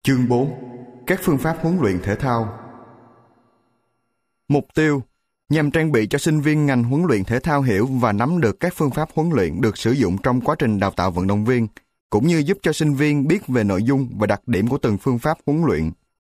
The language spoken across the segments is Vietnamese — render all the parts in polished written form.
Chương 4. Các phương pháp huấn luyện thể thao. Mục tiêu nhằm trang bị cho sinh viên ngành huấn luyện thể thao hiểu và nắm được các phương pháp huấn luyện được sử dụng trong quá trình đào tạo vận động viên, cũng như giúp cho sinh viên biết về nội dung và đặc điểm của từng phương pháp huấn luyện.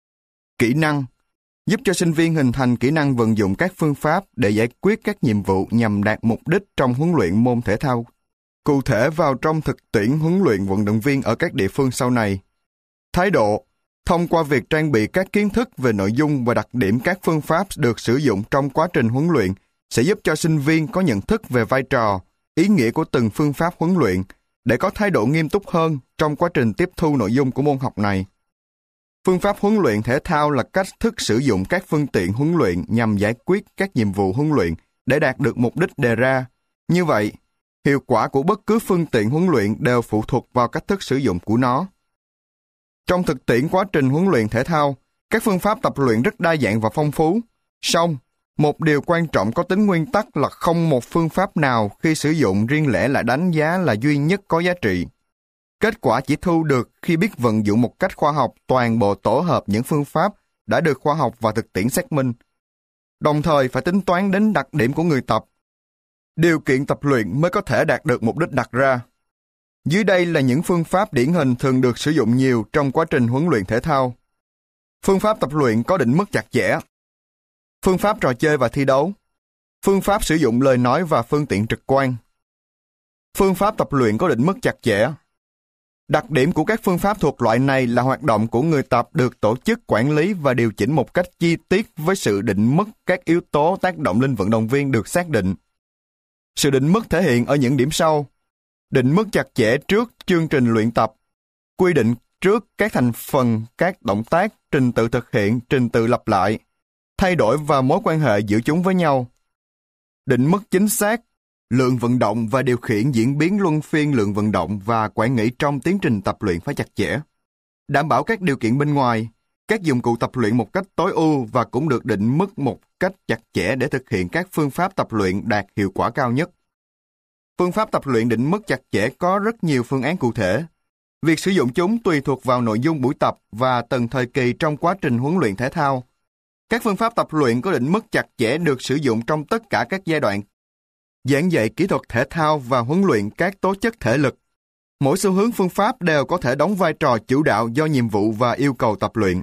Kỹ năng giúp cho sinh viên hình thành kỹ năng vận dụng các phương pháp để giải quyết các nhiệm vụ nhằm đạt mục đích trong huấn luyện môn thể thao. Cụ thể vào trong thực tiễn huấn luyện vận động viên ở các địa phương sau này. Thái độ thông qua việc trang bị các kiến thức về nội dung và đặc điểm các phương pháp được sử dụng trong quá trình huấn luyện sẽ giúp cho sinh viên có nhận thức về vai trò, ý nghĩa của từng phương pháp huấn luyện để có thái độ nghiêm túc hơn trong quá trình tiếp thu nội dung của môn học này. Phương pháp huấn luyện thể thao là cách thức sử dụng các phương tiện huấn luyện nhằm giải quyết các nhiệm vụ huấn luyện để đạt được mục đích đề ra. Như vậy, hiệu quả của bất cứ phương tiện huấn luyện đều phụ thuộc vào cách thức sử dụng của nó. Trong thực tiễn quá trình huấn luyện thể thao, các phương pháp tập luyện rất đa dạng và phong phú. Song, một điều quan trọng có tính nguyên tắc là không một phương pháp nào khi sử dụng riêng lẻ lại đánh giá là duy nhất có giá trị. Kết quả chỉ thu được khi biết vận dụng một cách khoa học toàn bộ tổ hợp những phương pháp đã được khoa học và thực tiễn xác minh. Đồng thời phải tính toán đến đặc điểm của người tập. Điều kiện tập luyện mới có thể đạt được mục đích đặt ra. Dưới đây là những phương pháp điển hình thường được sử dụng nhiều trong quá trình huấn luyện thể thao. Phương pháp tập luyện có định mức chặt chẽ. Phương pháp trò chơi và thi đấu. Phương pháp sử dụng lời nói và phương tiện trực quan. Phương pháp tập luyện có định mức chặt chẽ. Đặc điểm của các phương pháp thuộc loại này là hoạt động của người tập được tổ chức, quản lý và điều chỉnh một cách chi tiết với sự định mức các yếu tố tác động lên vận động viên được xác định. Sự định mức thể hiện ở những điểm sau. Định mức chặt chẽ trước chương trình luyện tập, quy định trước các thành phần, các động tác, trình tự thực hiện, trình tự lặp lại, thay đổi và mối quan hệ giữa chúng với nhau. Định mức chính xác, lượng vận động và điều khiển diễn biến luân phiên lượng vận động và quản nghĩ trong tiến trình tập luyện phải chặt chẽ. Đảm bảo các điều kiện bên ngoài, các dụng cụ tập luyện một cách tối ưu và cũng được định mức một cách chặt chẽ để thực hiện các phương pháp tập luyện đạt hiệu quả cao nhất. Phương pháp tập luyện định mức chặt chẽ có rất nhiều phương án cụ thể. Việc sử dụng chúng tùy thuộc vào nội dung buổi tập và từng thời kỳ trong quá trình huấn luyện thể thao. Các phương pháp tập luyện có định mức chặt chẽ được sử dụng trong tất cả các giai đoạn. Giảng dạy kỹ thuật thể thao và huấn luyện các tố chất thể lực. Mỗi xu hướng phương pháp đều có thể đóng vai trò chủ đạo do nhiệm vụ và yêu cầu tập luyện.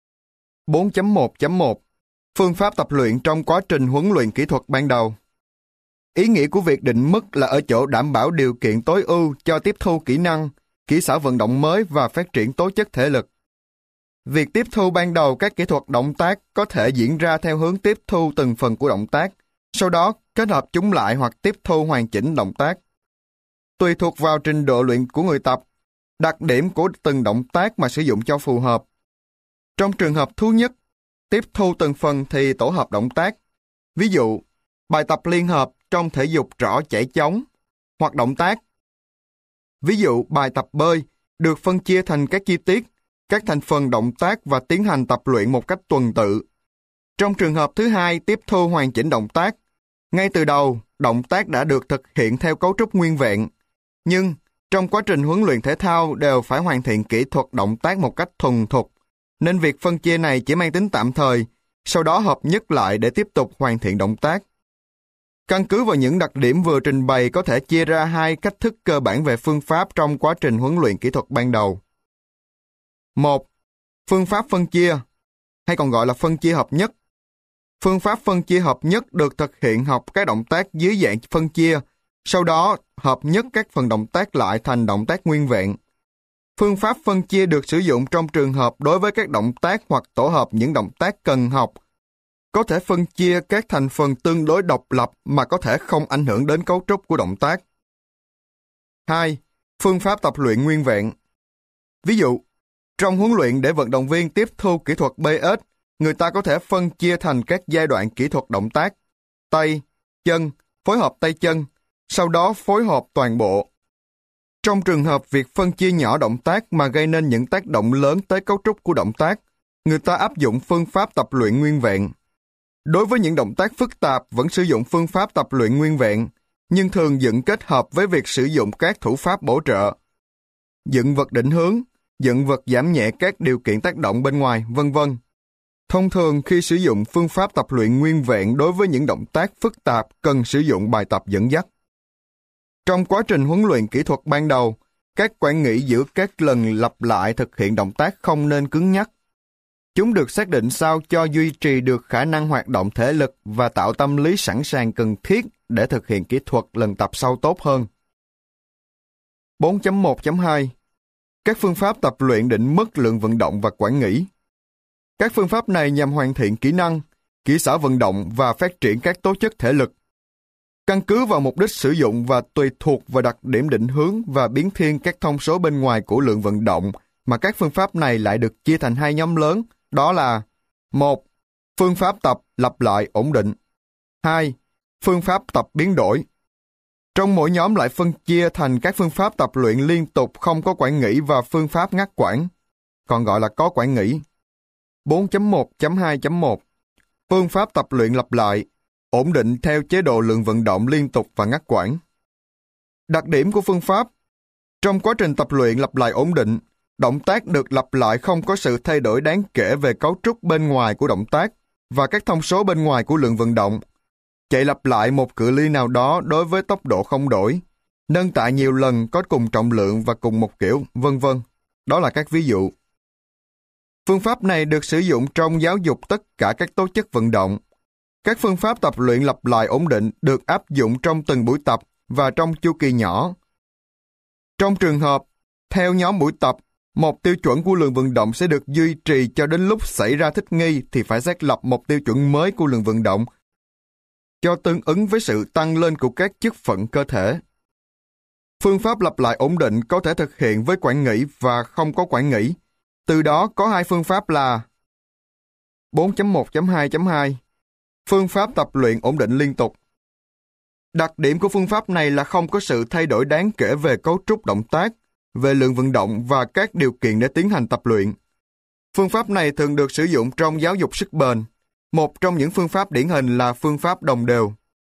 4.1.1 Phương pháp tập luyện trong quá trình huấn luyện kỹ thuật ban đầu. Ý nghĩa của việc định mức là ở chỗ đảm bảo điều kiện tối ưu cho tiếp thu kỹ năng, kỹ xảo vận động mới và phát triển tố chất thể lực. Việc tiếp thu ban đầu các kỹ thuật động tác có thể diễn ra theo hướng tiếp thu từng phần của động tác, sau đó kết hợp chúng lại hoặc tiếp thu hoàn chỉnh động tác. Tùy thuộc vào trình độ luyện của người tập, đặc điểm của từng động tác mà sử dụng cho phù hợp. Trong trường hợp thứ nhất, tiếp thu từng phần thì tổ hợp động tác. Ví dụ, bài tập liên hợp trong thể dục trỏ chảy chóng, hoặc động tác. Ví dụ, bài tập bơi được phân chia thành các chi tiết, các thành phần động tác và tiến hành tập luyện một cách tuần tự. Trong trường hợp thứ hai, tiếp thu hoàn chỉnh động tác. Ngay từ đầu, động tác đã được thực hiện theo cấu trúc nguyên vẹn. Nhưng, trong quá trình huấn luyện thể thao đều phải hoàn thiện kỹ thuật động tác một cách thuần thục, nên việc phân chia này chỉ mang tính tạm thời, sau đó hợp nhất lại để tiếp tục hoàn thiện động tác. Căn cứ vào những đặc điểm vừa trình bày có thể chia ra hai cách thức cơ bản về phương pháp trong quá trình huấn luyện kỹ thuật ban đầu. 1. Phương pháp phân chia, hay còn gọi là phân chia hợp nhất. Phương pháp phân chia hợp nhất được thực hiện học các động tác dưới dạng phân chia, sau đó hợp nhất các phần động tác lại thành động tác nguyên vẹn. Phương pháp phân chia được sử dụng trong trường hợp đối với các động tác hoặc tổ hợp những động tác cần học, có thể phân chia các thành phần tương đối độc lập mà có thể không ảnh hưởng đến cấu trúc của động tác. 2. Phương pháp tập luyện nguyên vẹn. Ví dụ, trong huấn luyện để vận động viên tiếp thu kỹ thuật BS, người ta có thể phân chia thành các giai đoạn kỹ thuật động tác, tay, chân, phối hợp tay chân, sau đó phối hợp toàn bộ. Trong trường hợp việc phân chia nhỏ động tác mà gây nên những tác động lớn tới cấu trúc của động tác, người ta áp dụng phương pháp tập luyện nguyên vẹn. Đối với những động tác phức tạp vẫn sử dụng phương pháp tập luyện nguyên vẹn, nhưng thường dựng kết hợp với việc sử dụng các thủ pháp bổ trợ. Dựng vật định hướng, dựng vật giảm nhẹ các điều kiện tác động bên ngoài, vân vân. Thông thường khi sử dụng phương pháp tập luyện nguyên vẹn đối với những động tác phức tạp cần sử dụng bài tập dẫn dắt. Trong quá trình huấn luyện kỹ thuật ban đầu, các quãng nghỉ giữa các lần lặp lại thực hiện động tác không nên cứng nhắc. Chúng được xác định sao cho duy trì được khả năng hoạt động thể lực và tạo tâm lý sẵn sàng cần thiết để thực hiện kỹ thuật lần tập sau tốt hơn. 4.1.2 Các phương pháp tập luyện định mức lượng vận động và quãng nghỉ. Các phương pháp này nhằm hoàn thiện kỹ năng, kỹ xảo vận động và phát triển các tố chất thể lực. Căn cứ vào mục đích sử dụng và tùy thuộc vào đặc điểm định hướng và biến thiên các thông số bên ngoài của lượng vận động mà các phương pháp này lại được chia thành hai nhóm lớn, đó là 1. Phương pháp tập lặp lại ổn định. 2. Phương pháp tập biến đổi. Trong mỗi nhóm lại phân chia thành các phương pháp tập luyện liên tục không có quãng nghỉ và phương pháp ngắt quãng, còn gọi là có quãng nghỉ. 4.1.2.1 Phương pháp tập luyện lặp lại, ổn định theo chế độ lượng vận động liên tục và ngắt quãng. Đặc điểm của phương pháp: trong quá trình tập luyện lặp lại ổn định, động tác được lặp lại không có sự thay đổi đáng kể về cấu trúc bên ngoài của động tác và các thông số bên ngoài của lượng vận động. Chạy lặp lại một cự ly nào đó đối với tốc độ không đổi, nâng tạ nhiều lần có cùng trọng lượng và cùng một kiểu, vân vân. Đó là các ví dụ. Phương pháp này được sử dụng trong giáo dục tất cả các tố chất vận động. Các phương pháp tập luyện lặp lại ổn định được áp dụng trong từng buổi tập và trong chu kỳ nhỏ. Trong trường hợp, theo nhóm buổi tập, một tiêu chuẩn của lượng vận động sẽ được duy trì cho đến lúc xảy ra thích nghi thì phải xác lập một tiêu chuẩn mới của lượng vận động cho tương ứng với sự tăng lên của các chức phận cơ thể. Phương pháp lặp lại ổn định có thể thực hiện với quãng nghỉ và không có quãng nghỉ. Từ đó có hai phương pháp là 4.1.2.2 Phương pháp tập luyện ổn định liên tục. Đặc điểm của phương pháp này là không có sự thay đổi đáng kể về cấu trúc động tác, về lượng vận động và các điều kiện để tiến hành tập luyện. Phương pháp này thường được sử dụng trong giáo dục sức bền. Một trong những phương pháp điển hình là phương pháp đồng đều.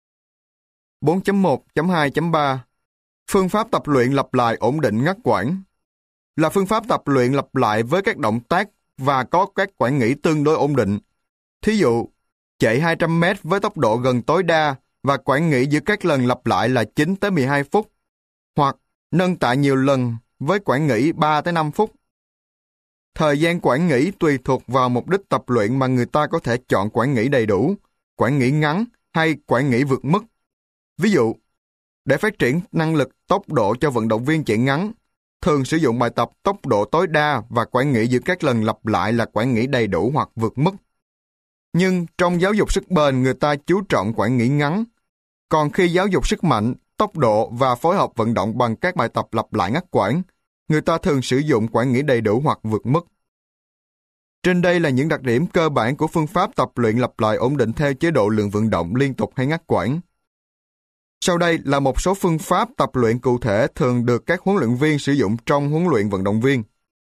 4.1.2.3 Phương pháp tập luyện lặp lại ổn định ngắt quãng là phương pháp tập luyện lặp lại với các động tác và có các quãng nghỉ tương đối ổn định. Thí dụ, chạy 200 m với tốc độ gần tối đa và quãng nghỉ giữa các lần lặp lại là 9 tới 12 phút, hoặc nâng tạ nhiều lần với quãng nghỉ 3 tới 5 phút. Thời gian quãng nghỉ tùy thuộc vào mục đích tập luyện mà người ta có thể chọn quãng nghỉ đầy đủ, quãng nghỉ ngắn hay quãng nghỉ vượt mức. Ví dụ, để phát triển năng lực tốc độ cho vận động viên chạy ngắn, thường sử dụng bài tập tốc độ tối đa và quãng nghỉ giữa các lần lặp lại là quãng nghỉ đầy đủ hoặc vượt mức. Nhưng trong giáo dục sức bền người ta chú trọng quãng nghỉ ngắn, còn khi giáo dục sức mạnh, tốc độ và phối hợp vận động bằng các bài tập lặp lại ngắt quãng, người ta thường sử dụng quãng nghỉ đầy đủ hoặc vượt mức. Trên đây là những đặc điểm cơ bản của phương pháp tập luyện lặp lại ổn định theo chế độ lượng vận động liên tục hay ngắt quãng. Sau đây là một số phương pháp tập luyện cụ thể thường được các huấn luyện viên sử dụng trong huấn luyện vận động viên.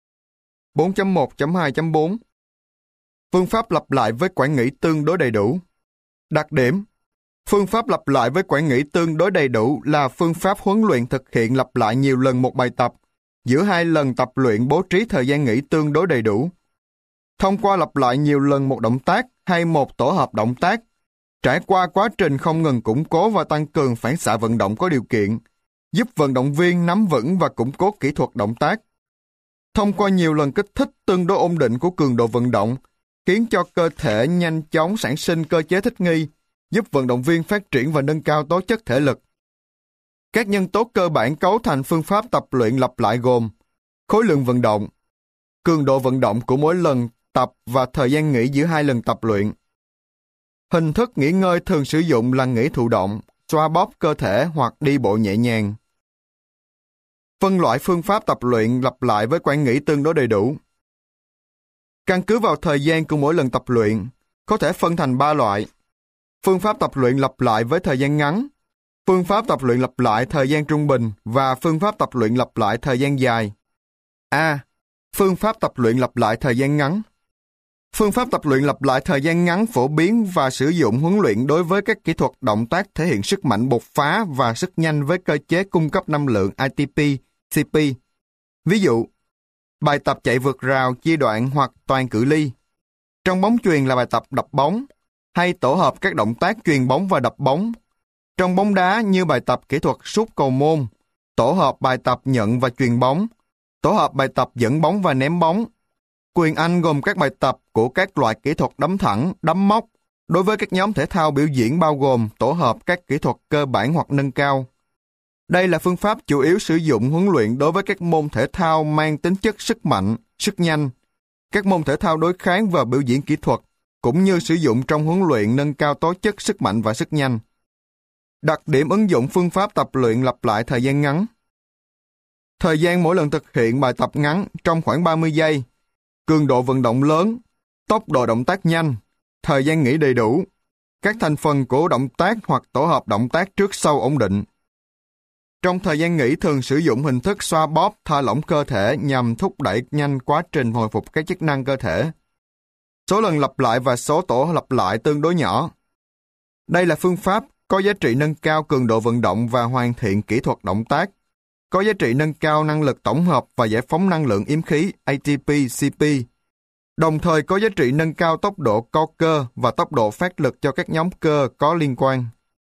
4.1.2.4 Phương pháp lặp lại với quãng nghỉ tương đối đầy đủ. Đặc điểm: phương pháp lặp lại với quãng nghỉ tương đối đầy đủ là phương pháp huấn luyện thực hiện lặp lại nhiều lần một bài tập. Giữa hai lần tập luyện bố trí thời gian nghỉ tương đối đầy đủ. Thông qua lặp lại nhiều lần một động tác hay một tổ hợp động tác, trải qua quá trình không ngừng củng cố và tăng cường phản xạ vận động có điều kiện, giúp vận động viên nắm vững và củng cố kỹ thuật động tác. Thông qua nhiều lần kích thích tương đối ổn định của cường độ vận động, khiến cho cơ thể nhanh chóng sản sinh cơ chế thích nghi, giúp vận động viên phát triển và nâng cao tố chất thể lực. Các nhân tố cơ bản cấu thành phương pháp tập luyện lặp lại gồm khối lượng vận động, cường độ vận động của mỗi lần tập và thời gian nghỉ giữa hai lần tập luyện. Hình thức nghỉ ngơi thường sử dụng là nghỉ thụ động, xoa bóp cơ thể hoặc đi bộ nhẹ nhàng. Phân loại phương pháp tập luyện lặp lại với quãng nghỉ tương đối đầy đủ. Căn cứ vào thời gian của mỗi lần tập luyện, có thể phân thành 3 loại. Phương pháp tập luyện lặp lại với thời gian ngắn, phương pháp tập luyện lặp lại thời gian trung bình và phương pháp tập luyện lặp lại thời gian dài. A. Phương pháp tập luyện lặp lại thời gian ngắn. Phương pháp tập luyện lặp lại thời gian ngắn phổ biến và sử dụng huấn luyện đối với các kỹ thuật động tác thể hiện sức mạnh bộc phá và sức nhanh với cơ chế cung cấp năng lượng ATP, CP. Ví dụ, Bài tập chạy vượt rào, chia đoạn hoặc toàn cự ly. Trong bóng chuyền là bài tập đập bóng, hay tổ hợp các động tác chuyền bóng và đập bóng. Trong bóng đá như bài tập kỹ thuật sút cầu môn, tổ hợp bài tập nhận và chuyền bóng, tổ hợp bài tập dẫn bóng và ném bóng. Quyền Anh gồm các bài tập của các loại kỹ thuật đấm thẳng, đấm móc. Đối với các nhóm thể thao biểu diễn bao gồm tổ hợp các kỹ thuật cơ bản hoặc nâng cao. Đây là phương pháp chủ yếu sử dụng huấn luyện đối với các môn thể thao mang tính chất sức mạnh, sức nhanh, các môn thể thao đối kháng và biểu diễn kỹ thuật, cũng như sử dụng trong huấn luyện nâng cao tố chất sức mạnh và sức nhanh. Đặc điểm ứng dụng phương pháp tập luyện lặp lại thời gian ngắn. Thời gian mỗi lần thực hiện bài tập ngắn trong khoảng 30 giây, cường độ vận động lớn, tốc độ động tác nhanh, thời gian nghỉ đầy đủ, các thành phần của động tác hoặc tổ hợp động tác trước sau ổn định. Trong thời gian nghỉ thường sử dụng hình thức xoa bóp thả lỏng cơ thể nhằm thúc đẩy nhanh quá trình hồi phục các chức năng cơ thể. Số lần lặp lại và số tổ lặp lại tương đối nhỏ. Đây là phương pháp có giá trị nâng cao cường độ vận động và hoàn thiện kỹ thuật động tác, có giá trị nâng cao năng lực tổng hợp và giải phóng năng lượng yếm khí ATP-CP, đồng thời có giá trị nâng cao tốc độ co cơ và tốc độ phát lực cho các nhóm cơ có liên quan.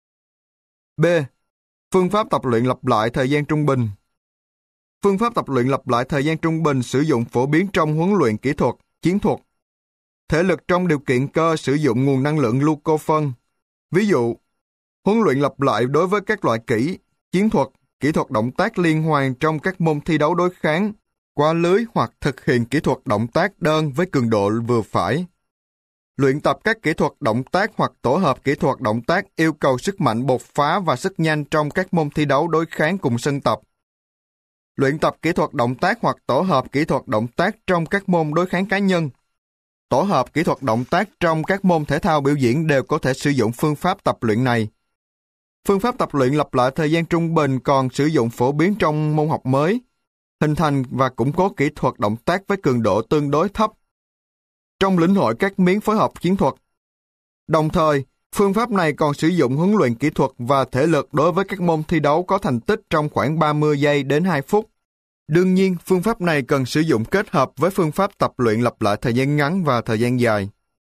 B. Phương pháp tập luyện lặp lại thời gian trung bình. Phương pháp tập luyện lặp lại thời gian trung bình sử dụng phổ biến trong huấn luyện kỹ thuật, chiến thuật. Thể lực trong điều kiện cơ sử dụng nguồn năng lượng glucophon. Ví dụ, huấn luyện lặp lại đối với các loại chiến thuật, kỹ thuật động tác liên hoàn trong các môn thi đấu đối kháng, qua lưới hoặc thực hiện kỹ thuật động tác đơn với cường độ vừa phải. Luyện tập các kỹ thuật động tác hoặc tổ hợp kỹ thuật động tác yêu cầu sức mạnh bộc phá và sức nhanh trong các môn thi đấu đối kháng cùng sân tập. Luyện tập kỹ thuật động tác hoặc tổ hợp kỹ thuật động tác trong các môn đối kháng cá nhân. Tổ hợp kỹ thuật động tác trong các môn thể thao biểu diễn đều có thể sử dụng phương pháp tập luyện này. Phương pháp tập luyện lặp lại thời gian trung bình còn sử dụng phổ biến trong môn học mới, hình thành và củng cố kỹ thuật động tác với cường độ tương đối thấp trong lĩnh hội các miếng phối hợp chiến thuật. Đồng thời, phương pháp này còn sử dụng huấn luyện kỹ thuật và thể lực đối với các môn thi đấu có thành tích trong khoảng 30 giây đến 2 phút. Đương nhiên, phương pháp này cần sử dụng kết hợp với phương pháp tập luyện lặp lại thời gian ngắn và thời gian dài.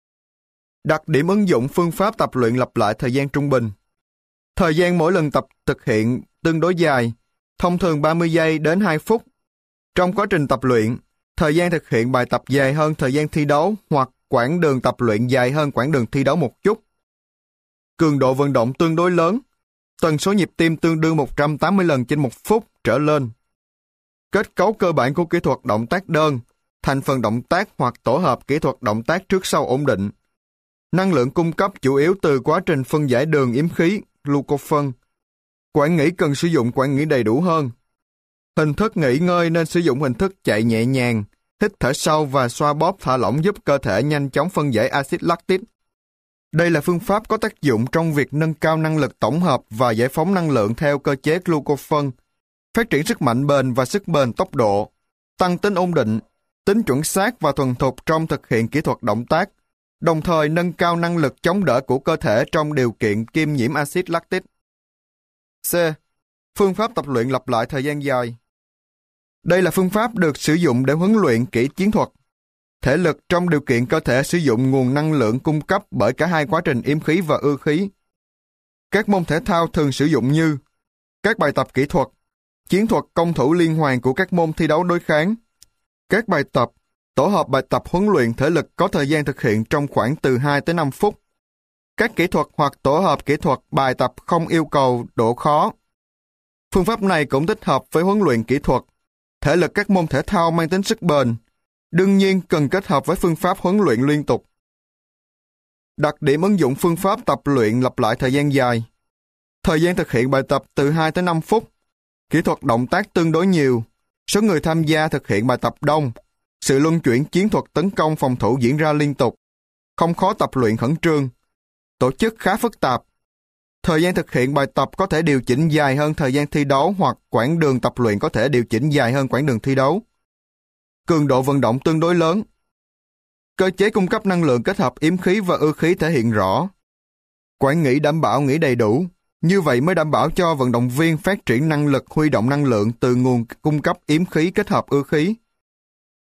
Đặc điểm ứng dụng phương pháp tập luyện lặp lại thời gian trung bình. Thời gian mỗi lần tập thực hiện tương đối dài, thông thường 30 giây đến 2 phút. Trong quá trình tập luyện, thời gian thực hiện bài tập dài hơn thời gian thi đấu hoặc quãng đường tập luyện dài hơn quãng đường thi đấu một chút. Cường độ vận động tương đối lớn, tần số nhịp tim tương đương 180 lần trên 1 phút trở lên. Kết cấu cơ bản của kỹ thuật động tác đơn, thành phần động tác hoặc tổ hợp kỹ thuật động tác trước sau ổn định. Năng lượng cung cấp chủ yếu từ quá trình phân giải đường yếm khí, glucophon. Quãng nghỉ cần sử dụng quãng nghỉ đầy đủ hơn. Hình thức nghỉ ngơi nên sử dụng hình thức chạy nhẹ nhàng, hít thở sâu và xoa bóp thả lỏng giúp cơ thể nhanh chóng phân giải axit lactic. Đây là phương pháp có tác dụng trong việc nâng cao năng lực tổng hợp và giải phóng năng lượng theo cơ chế glucophon, phát triển sức mạnh bền và sức bền tốc độ, tăng tính ổn định, tính chuẩn xác và thuần thục trong thực hiện kỹ thuật động tác, đồng thời nâng cao năng lực chống đỡ của cơ thể trong điều kiện kiêm nhiễm axit lactic. C. Phương pháp tập luyện lặp lại thời gian dài. Đây là phương pháp được sử dụng để huấn luyện kỹ chiến thuật. Thể lực trong điều kiện cơ thể sử dụng nguồn năng lượng cung cấp bởi cả hai quá trình yếm khí và ưa khí. Các môn thể thao thường sử dụng như các bài tập kỹ thuật, chiến thuật công thủ liên hoàn của các môn thi đấu đối kháng, các bài tập, tổ hợp bài tập huấn luyện thể lực có thời gian thực hiện trong khoảng từ 2 tới 5 phút, các kỹ thuật hoặc tổ hợp kỹ thuật bài tập không yêu cầu độ khó. Phương pháp này cũng thích hợp với huấn luyện kỹ thuật, thể lực các môn thể thao mang tính sức bền, đương nhiên cần kết hợp với phương pháp huấn luyện liên tục. Đặc điểm ứng dụng phương pháp tập luyện lặp lại thời gian dài. Thời gian thực hiện bài tập từ 2 tới 5 phút, kỹ thuật động tác tương đối nhiều, số người tham gia thực hiện bài tập đông, sự luân chuyển chiến thuật tấn công phòng thủ diễn ra liên tục, không khó tập luyện khẩn trương, tổ chức khá phức tạp. Thời gian thực hiện bài tập có thể điều chỉnh dài hơn thời gian thi đấu hoặc quãng đường tập luyện có thể điều chỉnh dài hơn quãng đường thi đấu. Cường độ vận động tương đối lớn. Cơ chế cung cấp năng lượng kết hợp yếm khí và ưa khí thể hiện rõ. Quãng nghỉ đảm bảo nghỉ đầy đủ, như vậy mới đảm bảo cho vận động viên phát triển năng lực huy động năng lượng từ nguồn cung cấp yếm khí kết hợp ưa khí.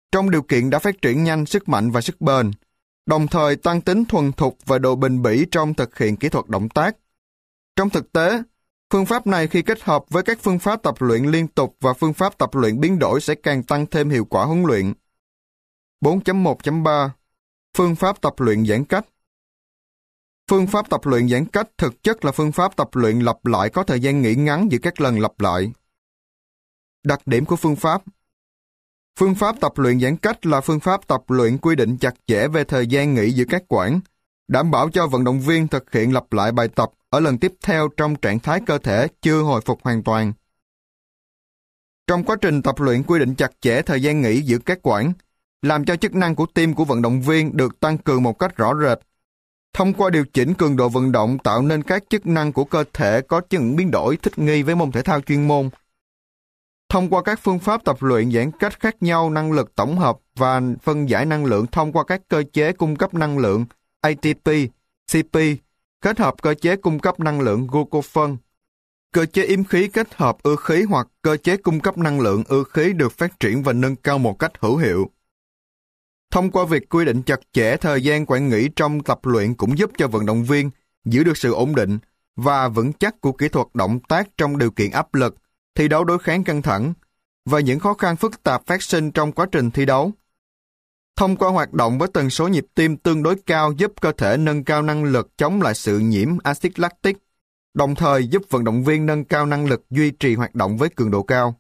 trong điều kiện đã phát triển nhanh sức mạnh và sức bền, đồng thời tăng tính thuần thục và độ bền bỉ trong thực hiện kỹ thuật động tác. Trong thực tế, phương pháp này khi kết hợp với các phương pháp tập luyện liên tục và phương pháp tập luyện biến đổi sẽ càng tăng thêm hiệu quả huấn luyện. 4.1.3 Phương pháp tập luyện giãn cách. Phương pháp tập luyện giãn cách thực chất là phương pháp tập luyện lặp lại có thời gian nghỉ ngắn giữa các lần lặp lại. Đặc điểm của phương pháp. Phương pháp tập luyện giãn cách là phương pháp tập luyện quy định chặt chẽ về thời gian nghỉ giữa các quãng, đảm bảo cho vận động viên thực hiện lặp lại bài tập ở lần tiếp theo trong trạng thái cơ thể chưa hồi phục hoàn toàn. Trong quá trình tập luyện quy định chặt chẽ thời gian nghỉ giữa các quãng, làm cho chức năng của tim của vận động viên được tăng cường một cách rõ rệt. Thông qua điều chỉnh cường độ vận động tạo nên các chức năng của cơ thể có những biến đổi thích nghi với môn thể thao chuyên môn. Thông qua các phương pháp tập luyện giãn cách khác nhau, năng lực tổng hợp và phân giải năng lượng thông qua các cơ chế cung cấp năng lượng ATP, CP, kết hợp cơ chế cung cấp năng lượng glucagon. Cơ chế yếm khí kết hợp ưa khí hoặc cơ chế cung cấp năng lượng ưa khí được phát triển và nâng cao một cách hữu hiệu. Thông qua việc quy định chặt chẽ thời gian quãng nghỉ trong tập luyện cũng giúp cho vận động viên giữ được sự ổn định và vững chắc của kỹ thuật động tác trong điều kiện áp lực, thi đấu đối kháng căng thẳng và những khó khăn phức tạp phát sinh trong quá trình thi đấu. Thông qua hoạt động với tần số nhịp tim tương đối cao giúp cơ thể nâng cao năng lực chống lại sự nhiễm axit lactic, đồng thời giúp vận động viên nâng cao năng lực duy trì hoạt động với cường độ cao.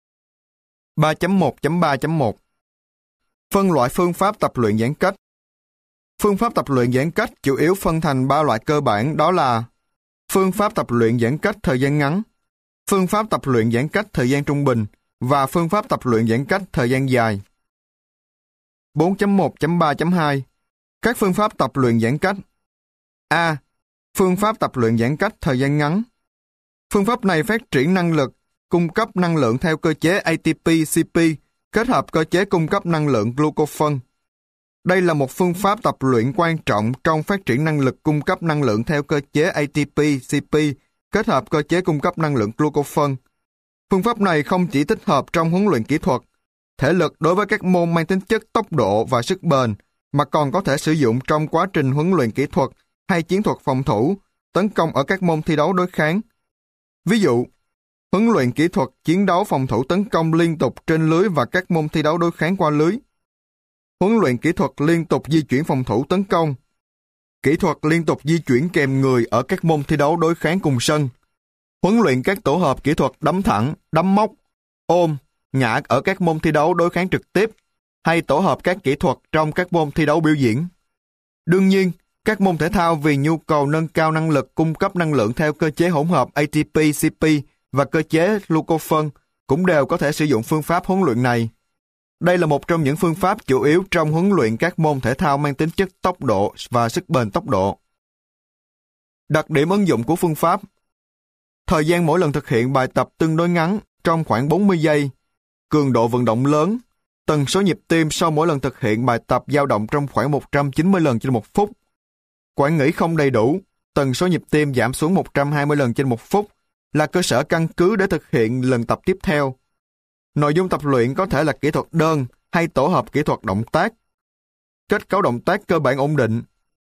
3.1.3.1 Phân loại phương pháp tập luyện giãn cách. Phương pháp tập luyện giãn cách chủ yếu phân thành 3 loại cơ bản, đó là phương pháp tập luyện giãn cách thời gian ngắn, phương pháp tập luyện giãn cách thời gian trung bình và phương pháp tập luyện giãn cách thời gian dài. 4.1.3.2 Các phương pháp tập luyện giãn cách. A. Phương pháp tập luyện giãn cách thời gian ngắn. Phương pháp này phát triển năng lực, cung cấp năng lượng theo cơ chế ATP-CP kết hợp cơ chế cung cấp năng lượng glucagon. Đây là một phương pháp tập luyện quan trọng trong phát triển năng lực cung cấp năng lượng theo cơ chế ATP-CP kết hợp cơ chế cung cấp năng lượng glucagon. Phương pháp này không chỉ thích hợp trong huấn luyện kỹ thuật, thể lực đối với các môn mang tính chất tốc độ và sức bền, mà còn có thể sử dụng trong quá trình huấn luyện kỹ thuật hay chiến thuật phòng thủ, tấn công ở các môn thi đấu đối kháng. Ví dụ, huấn luyện kỹ thuật chiến đấu phòng thủ tấn công liên tục trên lưới và các môn thi đấu đối kháng qua lưới. Huấn luyện kỹ thuật liên tục di chuyển phòng thủ tấn công. Kỹ thuật liên tục di chuyển kèm người ở các môn thi đấu đối kháng cùng sân. Huấn luyện các tổ hợp kỹ thuật đấm thẳng, đấm móc, ôm, ngã ở các môn thi đấu đối kháng trực tiếp, hay tổ hợp các kỹ thuật trong các môn thi đấu biểu diễn. Đương nhiên, các môn thể thao vì nhu cầu nâng cao năng lực cung cấp năng lượng theo cơ chế hỗn hợp ATP-CP và cơ chế glucagon cũng đều có thể sử dụng phương pháp huấn luyện này. Đây là một trong những phương pháp chủ yếu trong huấn luyện các môn thể thao mang tính chất tốc độ và sức bền tốc độ. Đặc điểm ứng dụng của phương pháp. Thời gian mỗi lần thực hiện bài tập tương đối ngắn, trong khoảng 40 giây, cường độ vận động lớn, tần số nhịp tim sau mỗi lần thực hiện bài tập dao động trong khoảng 190 lần trên 1 phút. Quãng nghỉ không đầy đủ, tần số nhịp tim giảm xuống 120 lần trên 1 phút là cơ sở căn cứ để thực hiện lần tập tiếp theo. Nội dung tập luyện có thể là kỹ thuật đơn hay tổ hợp kỹ thuật động tác. Kết cấu động tác cơ bản ổn định.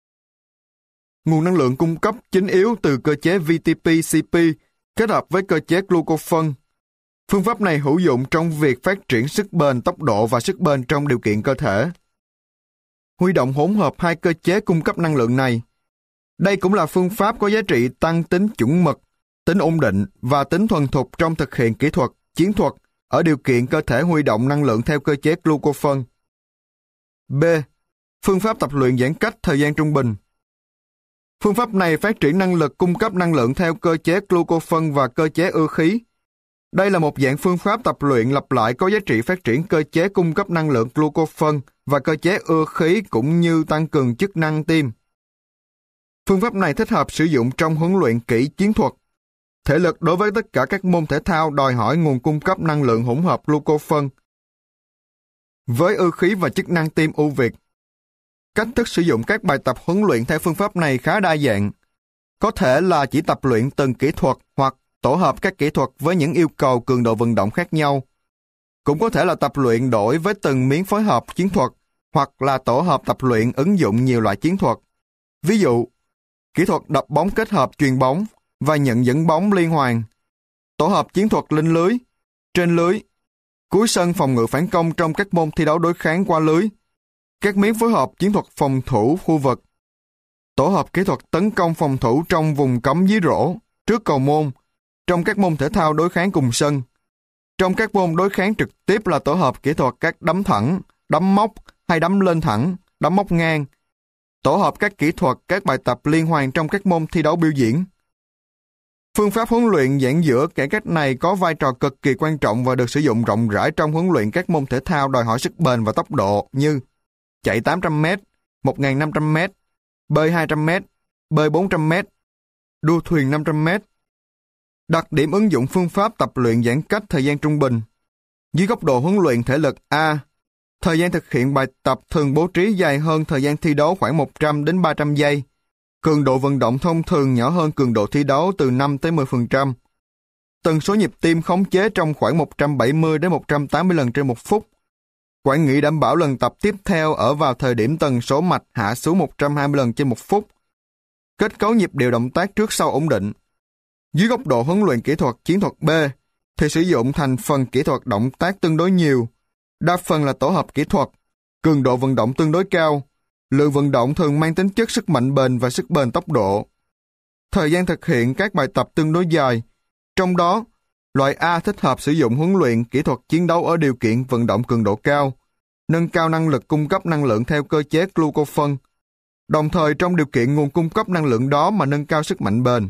Nguồn năng lượng cung cấp chính yếu từ cơ chế VTP-CP kết hợp với cơ chế glucagon. Phương pháp này hữu dụng trong việc phát triển sức bền, tốc độ và sức bền trong điều kiện cơ thể. Huy động hỗn hợp hai cơ chế cung cấp năng lượng này. Đây cũng là phương pháp có giá trị tăng tính chuẩn mực, tính ổn định và tính thuần thục trong thực hiện kỹ thuật, chiến thuật ở điều kiện cơ thể huy động năng lượng theo cơ chế glucagon. B. Phương pháp tập luyện giãn cách thời gian trung bình. Phương pháp này phát triển năng lực cung cấp năng lượng theo cơ chế glucagon và cơ chế ưa khí. Đây là một dạng phương pháp tập luyện lặp lại có giá trị phát triển cơ chế cung cấp năng lượng glucagon và cơ chế ưa khí cũng như tăng cường chức năng tim. Phương pháp này thích hợp sử dụng trong huấn luyện kỹ chiến thuật. Thể lực đối với tất cả các môn thể thao đòi hỏi nguồn cung cấp năng lượng hỗn hợp glucagon với ưa khí và chức năng tim ưu việt. Cách thức sử dụng các bài tập huấn luyện theo phương pháp này khá đa dạng. Có thể là chỉ tập luyện từng kỹ thuật hoặc tổ hợp các kỹ thuật với những yêu cầu cường độ vận động khác nhau. cũng có thể là tập luyện đổi với từng miếng phối hợp chiến thuật, hoặc là tổ hợp tập luyện ứng dụng nhiều loại chiến thuật. Ví dụ, kỹ thuật đập bóng kết hợp chuyền bóng và nhận dẫn bóng liên hoàn, tổ hợp chiến thuật lên lưới, trên lưới, cuối sân phòng ngự phản công trong các môn thi đấu đối kháng qua lưới, các miếng phối hợp chiến thuật phòng thủ khu vực, tổ hợp kỹ thuật tấn công phòng thủ trong vùng cấm dưới rổ, trước cầu môn, trong các môn thể thao đối kháng cùng sân. Trong các môn đối kháng trực tiếp là tổ hợp kỹ thuật các đấm thẳng, đấm móc hay đấm lên thẳng, đấm móc ngang, tổ hợp các kỹ thuật các bài tập liên hoàn trong các môn thi đấu biểu diễn. Phương pháp huấn luyện giãn giữa cải cách này có vai trò cực kỳ quan trọng và được sử dụng rộng rãi trong huấn luyện các môn thể thao đòi hỏi sức bền và tốc độ như chạy 800m, 1.500m, bơi 200m, bơi 400m, đua thuyền 500m. Đặc điểm ứng dụng phương pháp tập luyện giãn cách thời gian trung bình. Dưới góc độ huấn luyện thể lực A, thời gian thực hiện bài tập thường bố trí dài hơn thời gian thi đấu khoảng 100 đến 300 giây. Cường độ vận động thông thường nhỏ hơn cường độ thi đấu từ 5 tới 10%. Tần số nhịp tim khống chế trong khoảng 170 đến 180 lần trên một phút. Quản nghĩ đảm bảo lần tập tiếp theo ở vào thời điểm tần số mạch hạ xuống 120 lần trên một phút. Kết cấu nhịp điệu động tác trước sau ổn định. Dưới góc độ huấn luyện kỹ thuật chiến thuật B, thì sử dụng thành phần kỹ thuật động tác tương đối nhiều. Đa phần là tổ hợp kỹ thuật, cường độ vận động tương đối cao, lượng vận động thường mang tính chất sức mạnh bền và sức bền tốc độ. Thời gian thực hiện các bài tập tương đối dài, trong đó, loại A thích hợp sử dụng huấn luyện kỹ thuật chiến đấu ở điều kiện vận động cường độ cao, nâng cao năng lực cung cấp năng lượng theo cơ chế glucophon, đồng thời trong điều kiện nguồn cung cấp năng lượng đó mà nâng cao sức mạnh bền.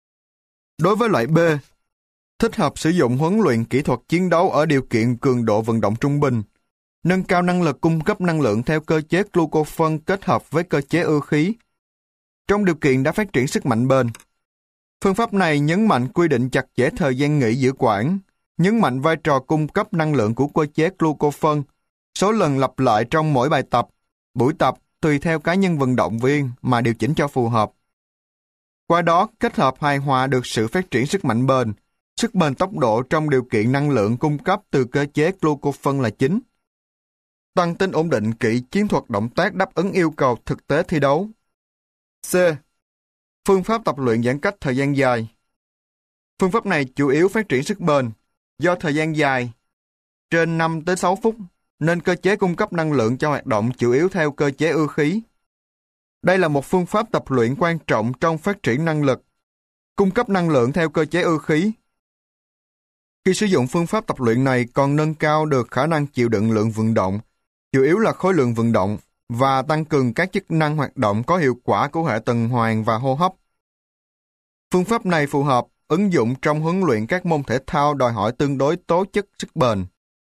Đối với loại B, thích hợp sử dụng huấn luyện kỹ thuật chiến đấu ở điều kiện cường độ vận động trung bình, nâng cao năng lực cung cấp năng lượng theo cơ chế glucophon kết hợp với cơ chế ưa khí. Trong điều kiện đã phát triển sức mạnh bền, phương pháp này nhấn mạnh quy định chặt chẽ thời gian nghỉ giữa quãng, nhấn mạnh vai trò cung cấp năng lượng của cơ chế glucophon, số lần lặp lại trong mỗi bài tập, buổi tập tùy theo cá nhân vận động viên mà điều chỉnh cho phù hợp. Qua đó, kết hợp hài hòa được sự phát triển sức mạnh bền, sức bền tốc độ trong điều kiện năng lượng cung cấp từ cơ chế glucophon là chính. Tăng tính ổn định kỹ chiến thuật động tác đáp ứng yêu cầu thực tế thi đấu. C. Phương pháp tập luyện giãn cách thời gian dài. Phương pháp này chủ yếu phát triển sức bền, do thời gian dài, trên 5 tới 6 phút, nên cơ chế cung cấp năng lượng cho hoạt động chủ yếu theo cơ chế ưa khí. Đây là một phương pháp tập luyện quan trọng trong phát triển năng lực, cung cấp năng lượng theo cơ chế ưa khí. Khi sử dụng phương pháp tập luyện này còn nâng cao được khả năng chịu đựng lượng vận động, chủ yếu là khối lượng vận động, và tăng cường các chức năng hoạt động có hiệu quả của hệ tuần hoàn và hô hấp. Phương pháp này phù hợp ứng dụng trong huấn luyện các môn thể thao đòi hỏi tương đối tố chất sức bền.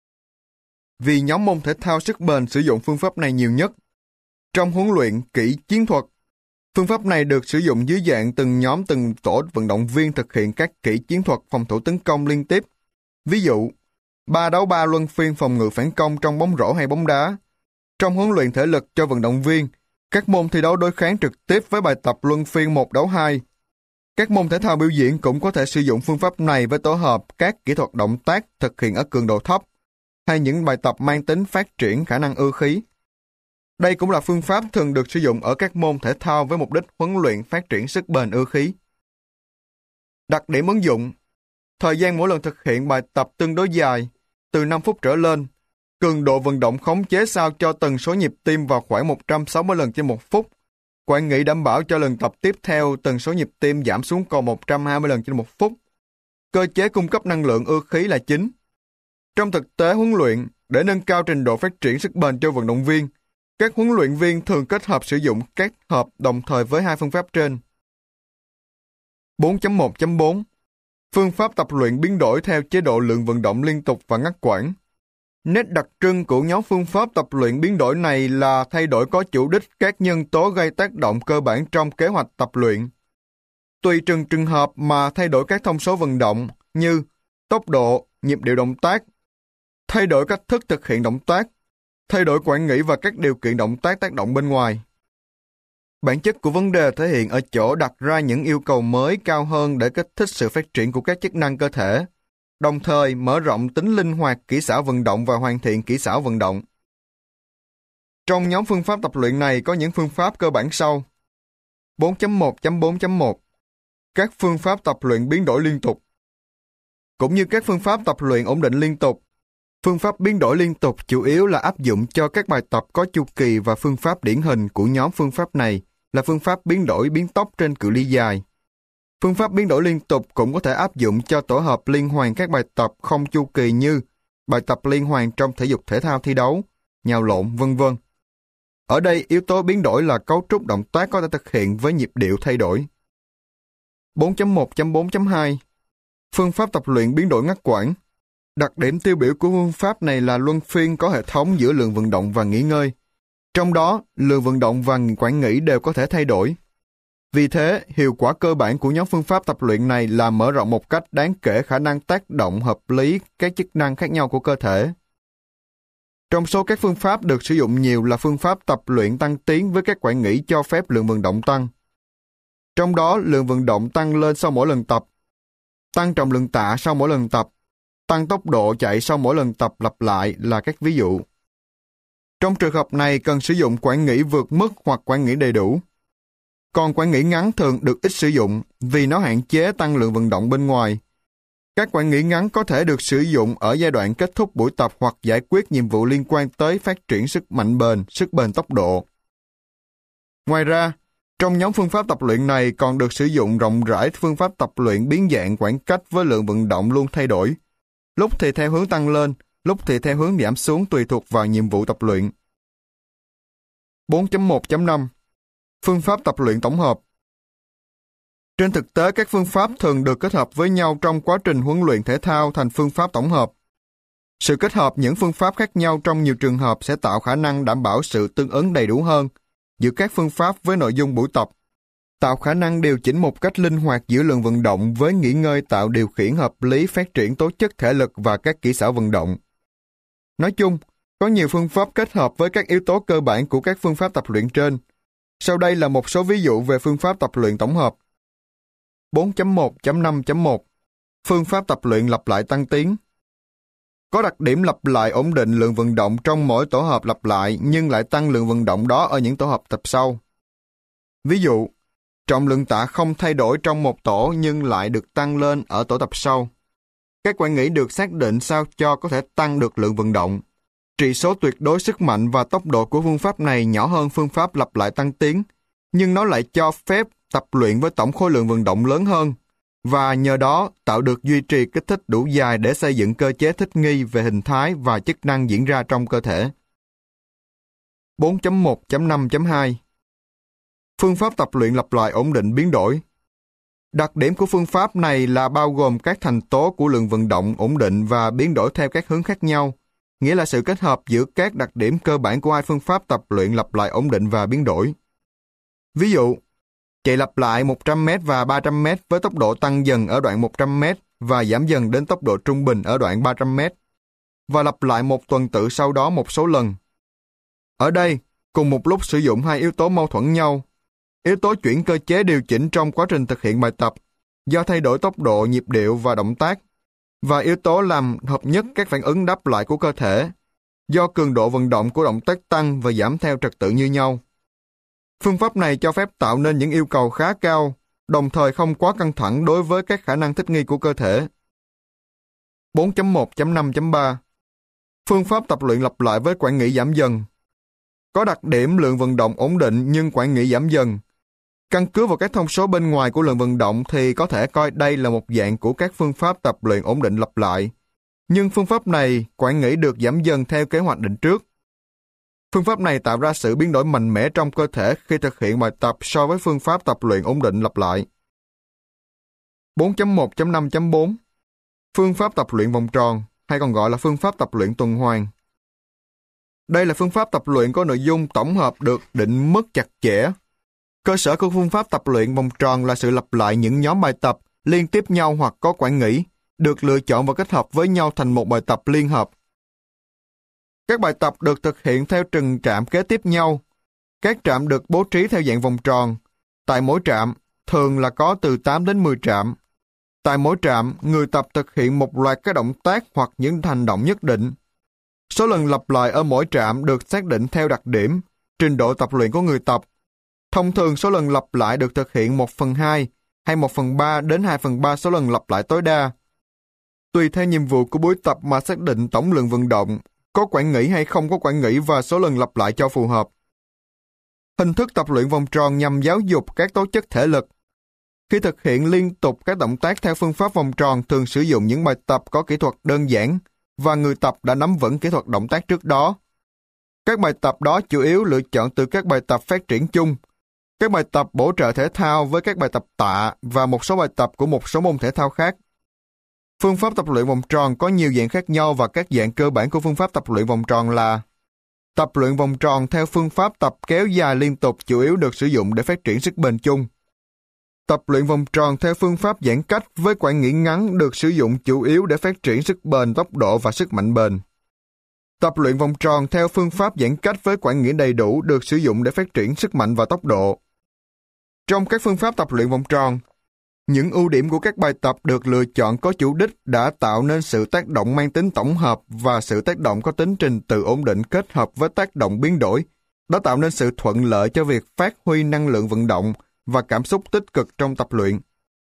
Vì nhóm môn thể thao sức bền sử dụng phương pháp này nhiều nhất. Trong huấn luyện kỹ chiến thuật, phương pháp này được sử dụng dưới dạng từng tổ vận động viên thực hiện các kỹ chiến thuật phòng thủ tấn công liên tiếp. Ví dụ, 3 đấu 3 luân phiên phòng ngự phản công trong bóng rổ hay bóng đá. Trong huấn luyện thể lực cho vận động viên, các môn thi đấu đối kháng trực tiếp với bài tập luân phiên 1 đấu 2. Các môn thể thao biểu diễn cũng có thể sử dụng phương pháp này với tổ hợp các kỹ thuật động tác thực hiện ở cường độ thấp, hay những bài tập mang tính phát triển khả năng ưa khí. Đây cũng là phương pháp thường được sử dụng ở các môn thể thao với mục đích huấn luyện phát triển sức bền ưa khí. Đặc điểm ứng dụng: thời gian mỗi lần thực hiện bài tập tương đối dài, từ 5 phút trở lên, cường độ vận động khống chế sao cho tần số nhịp tim vào khoảng 160 lần trên một phút. Quản nghĩ đảm bảo cho lần tập tiếp theo tần số nhịp tim giảm xuống còn 120 lần trên một phút. Cơ chế cung cấp năng lượng ưa khí là chính. Trong thực tế huấn luyện, để nâng cao trình độ phát triển sức bền cho vận động viên, các huấn luyện viên thường kết hợp sử dụng các hợp đồng thời với hai phương pháp trên. 4.1.4 Phương pháp tập luyện biến đổi theo chế độ lượng vận động liên tục và ngắt quãng. Nét đặc trưng của nhóm phương pháp tập luyện biến đổi này là thay đổi có chủ đích các nhân tố gây tác động cơ bản trong kế hoạch tập luyện. Tùy từng trường hợp mà thay đổi các thông số vận động như tốc độ, nhịp điệu động tác, thay đổi cách thức thực hiện động tác, thay đổi quản nghĩ và các điều kiện động tác tác động bên ngoài. Bản chất của vấn đề thể hiện ở chỗ đặt ra những yêu cầu mới cao hơn để kích thích sự phát triển của các chức năng cơ thể, đồng thời mở rộng tính linh hoạt kỹ xảo vận động và hoàn thiện kỹ xảo vận động. Trong nhóm phương pháp tập luyện này có những phương pháp cơ bản sau. 4.1.4.1 Các phương pháp tập luyện biến đổi liên tục. Cũng như các phương pháp tập luyện ổn định liên tục, phương pháp biến đổi liên tục chủ yếu là áp dụng cho các bài tập có chu kỳ, và phương pháp điển hình của nhóm phương pháp này là phương pháp biến đổi biến tốc trên cự ly dài. Phương pháp biến đổi liên tục cũng có thể áp dụng cho tổ hợp liên hoàn các bài tập không chu kỳ như bài tập liên hoàn trong thể dục thể thao thi đấu, nhào lộn, vân vân. Ở đây, yếu tố biến đổi là cấu trúc động tác có thể thực hiện với nhịp điệu thay đổi. 4.1.4.2 Phương pháp tập luyện biến đổi ngắt quãng. Đặc điểm tiêu biểu của phương pháp này là luân phiên có hệ thống giữa lượng vận động và nghỉ ngơi. Trong đó, lượng vận động và quãng nghỉ đều có thể thay đổi. Vì thế, hiệu quả cơ bản của nhóm phương pháp tập luyện này là mở rộng một cách đáng kể khả năng tác động hợp lý các chức năng khác nhau của cơ thể. Trong số các phương pháp được sử dụng nhiều là phương pháp tập luyện tăng tiến với các quãng nghỉ cho phép lượng vận động tăng. Trong đó, lượng vận động tăng lên sau mỗi lần tập, tăng trọng lượng tạ sau mỗi lần tập, tăng tốc độ chạy sau mỗi lần tập lặp lại là các ví dụ. Trong trường hợp này cần sử dụng quãng nghỉ vượt mức hoặc quãng nghỉ đầy đủ. Còn quãng nghỉ ngắn thường được ít sử dụng vì nó hạn chế tăng lượng vận động bên ngoài. Các quãng nghỉ ngắn có thể được sử dụng ở giai đoạn kết thúc buổi tập hoặc giải quyết nhiệm vụ liên quan tới phát triển sức mạnh bền, sức bền tốc độ. Ngoài ra, trong nhóm phương pháp tập luyện này còn được sử dụng rộng rãi phương pháp tập luyện biến dạng khoảng cách với lượng vận động luôn thay đổi. Lúc thì theo hướng tăng lên, lúc thì theo hướng giảm xuống tùy thuộc vào nhiệm vụ tập luyện. 4.1.5 Phương pháp tập luyện tổng hợp. Trên thực tế, các phương pháp thường được kết hợp với nhau trong quá trình huấn luyện thể thao thành phương pháp tổng hợp. Sự kết hợp những phương pháp khác nhau trong nhiều trường hợp sẽ tạo khả năng đảm bảo sự tương ứng đầy đủ hơn giữa các phương pháp với nội dung buổi tập, tạo khả năng điều chỉnh một cách linh hoạt giữa lượng vận động với nghỉ ngơi, tạo điều khiển hợp lý phát triển tố chất thể lực và các kỹ xảo vận động. Nói chung, có nhiều phương pháp kết hợp với các yếu tố cơ bản của các phương pháp tập luyện trên. Sau đây là một số ví dụ về phương pháp tập luyện tổng hợp. 4.1.5.1 Phương pháp tập luyện lặp lại tăng tiến. Có đặc điểm lặp lại ổn định lượng vận động trong mỗi tổ hợp lặp lại nhưng lại tăng lượng vận động đó ở những tổ hợp tập sau. Ví dụ, trọng lượng tạ không thay đổi trong một tổ nhưng lại được tăng lên ở tổ tập sau. Các quãng nghỉ được xác định sao cho có thể tăng được lượng vận động. Trị số tuyệt đối sức mạnh và tốc độ của phương pháp này nhỏ hơn phương pháp lặp lại tăng tiến, nhưng nó lại cho phép tập luyện với tổng khối lượng vận động lớn hơn, và nhờ đó tạo được duy trì kích thích đủ dài để xây dựng cơ chế thích nghi về hình thái và chức năng diễn ra trong cơ thể. 4.1.5.2 Phương pháp tập luyện lặp lại ổn định biến đổi. Đặc điểm của phương pháp này là bao gồm các thành tố của lượng vận động ổn định và biến đổi theo các hướng khác nhau, nghĩa là sự kết hợp giữa các đặc điểm cơ bản của hai phương pháp tập luyện lặp lại ổn định và biến đổi. Ví dụ, chạy lặp lại 100m và 300m với tốc độ tăng dần ở đoạn 100m và giảm dần đến tốc độ trung bình ở đoạn 300m, và lặp lại một tuần tự sau đó một số lần. Ở đây, cùng một lúc sử dụng hai yếu tố mâu thuẫn nhau, yếu tố chuyển cơ chế điều chỉnh trong quá trình thực hiện bài tập do thay đổi tốc độ, nhịp điệu và động tác, và yếu tố làm hợp nhất các phản ứng đáp lại của cơ thể do cường độ vận động của động tác tăng và giảm theo trật tự như nhau. Phương pháp này cho phép tạo nên những yêu cầu khá cao, đồng thời không quá căng thẳng đối với các khả năng thích nghi của cơ thể. 4.1.5.3 Phương pháp tập luyện lặp lại với quãng nghỉ giảm dần. Có đặc điểm lượng vận động ổn định nhưng quãng nghỉ giảm dần. Căn cứ vào các thông số bên ngoài của lượng vận động thì có thể coi đây là một dạng của các phương pháp tập luyện ổn định lặp lại. Nhưng phương pháp này, quãng nghỉ được giảm dần theo kế hoạch định trước. Phương pháp này tạo ra sự biến đổi mạnh mẽ trong cơ thể khi thực hiện bài tập so với phương pháp tập luyện ổn định lặp lại. 4.1.5.4 Phương pháp tập luyện vòng tròn, hay còn gọi là phương pháp tập luyện tuần hoàn. Đây là phương pháp tập luyện có nội dung tổng hợp được định mức chặt chẽ. Cơ sở của phương pháp tập luyện vòng tròn là sự lặp lại những nhóm bài tập liên tiếp nhau hoặc có quãng nghỉ, được lựa chọn và kết hợp với nhau thành một bài tập liên hợp. Các bài tập được thực hiện theo từng trạm kế tiếp nhau. Các trạm được bố trí theo dạng vòng tròn. Tại mỗi trạm, thường là có từ 8 đến 10 trạm. Tại mỗi trạm, người tập thực hiện một loạt các động tác hoặc những hành động nhất định. Số lần lặp lại ở mỗi trạm được xác định theo đặc điểm, trình độ tập luyện của người tập. Thông thường số lần lặp lại được thực hiện 1/2 hay 1/3 đến 2/3 số lần lặp lại tối đa. Tùy theo nhiệm vụ của buổi tập mà xác định tổng lượng vận động, có quãng nghỉ hay không có quãng nghỉ và số lần lặp lại cho phù hợp. Hình thức tập luyện vòng tròn nhằm giáo dục các tố chất thể lực. Khi thực hiện liên tục các động tác theo phương pháp vòng tròn thường sử dụng những bài tập có kỹ thuật đơn giản và người tập đã nắm vững kỹ thuật động tác trước đó. Các bài tập đó chủ yếu lựa chọn từ các bài tập phát triển chung, các bài tập bổ trợ thể thao với các bài tập tạ và một số bài tập của một số môn thể thao khác. Phương pháp tập luyện vòng tròn có nhiều dạng khác nhau và các dạng cơ bản của phương pháp tập luyện vòng tròn là tập luyện vòng tròn theo phương pháp tập kéo dài liên tục chủ yếu được sử dụng để phát triển sức bền chung. Tập luyện vòng tròn theo phương pháp giãn cách với quãng nghỉ ngắn được sử dụng chủ yếu để phát triển sức bền, tốc độ và sức mạnh bền. Tập luyện vòng tròn theo phương pháp giãn cách với quãng nghỉ đầy đủ được sử dụng để phát triển sức mạnh và tốc độ. Trong các phương pháp tập luyện vòng tròn, những ưu điểm của các bài tập được lựa chọn có chủ đích đã tạo nên sự tác động mang tính tổng hợp và sự tác động có tính trình tự ổn định kết hợp với tác động biến đổi, đã tạo nên sự thuận lợi cho việc phát huy năng lượng vận động và cảm xúc tích cực trong tập luyện.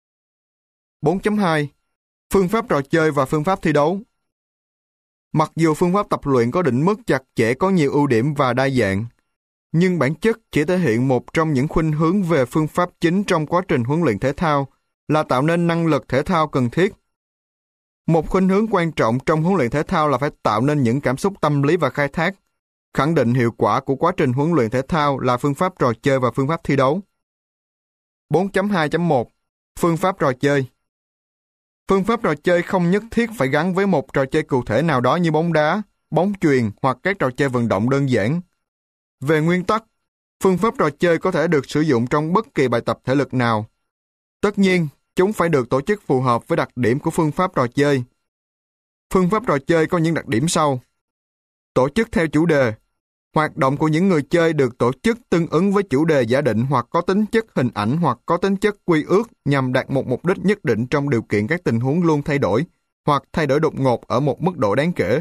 4.2. Phương pháp trò chơi và phương pháp thi đấu. Mặc dù phương pháp tập luyện có định mức chặt chẽ có nhiều ưu điểm và đa dạng, nhưng bản chất chỉ thể hiện một trong những khuynh hướng về phương pháp chính trong quá trình huấn luyện thể thao là tạo nên năng lực thể thao cần thiết. Một khuynh hướng quan trọng trong huấn luyện thể thao là phải tạo nên những cảm xúc tâm lý và khai thác. Khẳng định hiệu quả của quá trình huấn luyện thể thao là phương pháp trò chơi và phương pháp thi đấu. 4.2.1 Phương pháp trò chơi. Phương pháp trò chơi không nhất thiết phải gắn với một trò chơi cụ thể nào đó như bóng đá, bóng chuyền hoặc các trò chơi vận động đơn giản. Về nguyên tắc, phương pháp trò chơi có thể được sử dụng trong bất kỳ bài tập thể lực nào. Tất nhiên, chúng phải được tổ chức phù hợp với đặc điểm của phương pháp trò chơi. Phương pháp trò chơi có những đặc điểm sau. Tổ chức theo chủ đề. Hoạt động của những người chơi được tổ chức tương ứng với chủ đề giả định hoặc có tính chất hình ảnh hoặc có tính chất quy ước nhằm đạt một mục đích nhất định trong điều kiện các tình huống luôn thay đổi hoặc thay đổi đột ngột ở một mức độ đáng kể.